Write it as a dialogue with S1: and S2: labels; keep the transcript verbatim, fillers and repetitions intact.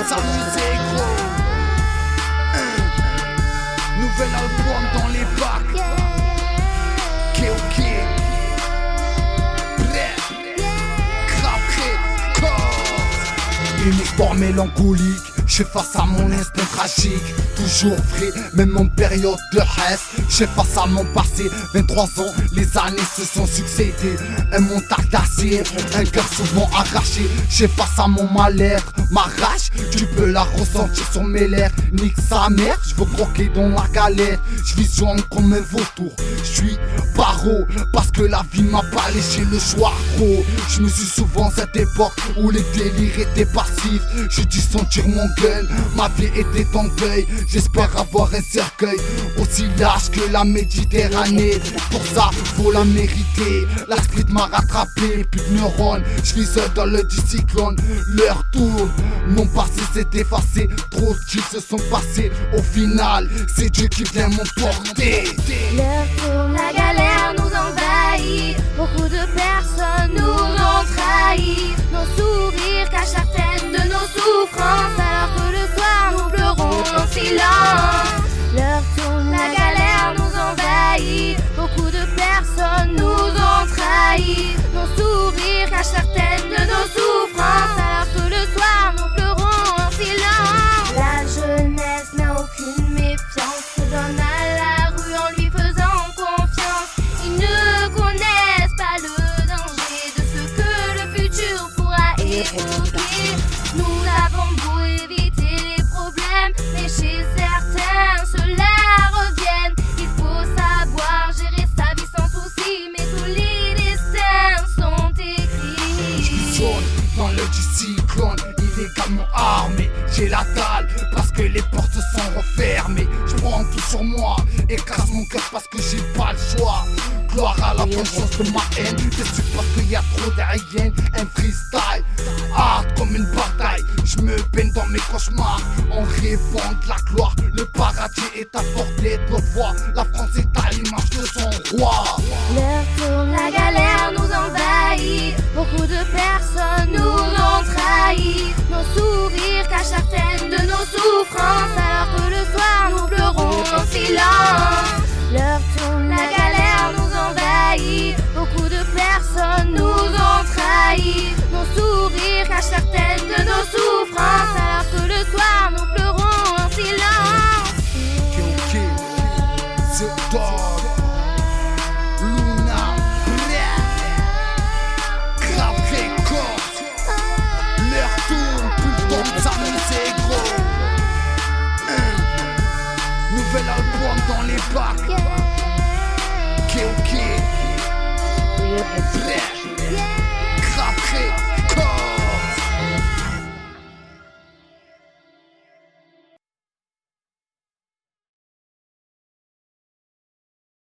S1: de s'amuser gros. Un nouvel album dans les bacs. Ok ok. Prêt. Grave corps. Une histoire mélancolique. J'suis face à mon instinct tragique, toujours vrai, même en période de reste. J'suis face à mon passé, vingt-trois ans, les années se sont succédées. Un mental d'acier, un cœur souvent arraché. J'suis face à mon mal-être, ma rage, tu peux la ressentir sur mes lèvres. Nique sa mère, j'veux croquer dans la galère. J'visionne comme un vautour, j'suis paro, parce que la vie m'a pas léché le choix gros. J'me suis souvent cette époque où les délires étaient passifs. J'ai dû sentir mon gun, ma vie était en deuil. J'espère avoir un cercueil aussi large que la Méditerranée. Pour ça, faut la mériter. La street m'a rattrapé, plus de neurones. J'suis seul dans le cyclone. L'heure tourne, mon passé s'est effacé. Trop de kills se sont passés. Au final, c'est Dieu qui vient m'emporter.
S2: L'heure tourne, la galère nous envahit. Beaucoup de personnes nous ont trahis. Nos sourires cachent certaines de nos souffrances, alors que le soir nous pleurons en silence. L'heure tourne, la galère nous envahit. Beaucoup de personnes nous ont trahis. Nos sourires cachent certaines de nos souffrances, alors que le soir nous pleurons en silence. La jeunesse n'a aucune méfiance, se donne à la rue en lui faisant confiance. Ils ne connaissent pas le danger de ce que le futur pourra évoquer. Nous avons beau éviter les problèmes, mais chez certains cela revienne. Il faut savoir gérer sa vie sans souci, mais tous les destins sont écrits.
S1: J'visionne dans le cyclone, illégalement armé. J'ai la dalle parce que les portes sont refermées. J'prends tout sur moi et casse mon cœur parce que j'ai pas le choix. Gloire à la vengeance de ma haine. Déçu parce qu'il y a trop d'aériennes. Un freestyle hard comme une bataille. J'me baigne dans mes cauchemars en rêvant de la gloire. Le paradis est à portée de nos voix. La France est à l'image de son roi.
S2: L'heure tourne, la galère nous envahit. Beaucoup de personnes nous ont trahis. Nos sourires cachent certaines de nos souffrances, alors que le soir nous pleurons en silence. L'heure tourne, la galère nous envahit. Beaucoup de personnes nous ont trahis. Nos sourires cachent certaines de nos souffrances, alors que le soir nous pleurons en silence.
S1: Ok ok, The Dog, Luna, Grave Records. L'heure tourne, plus le temps de s'amuser gros. Un nouvel album dans les bacs. Ok ok.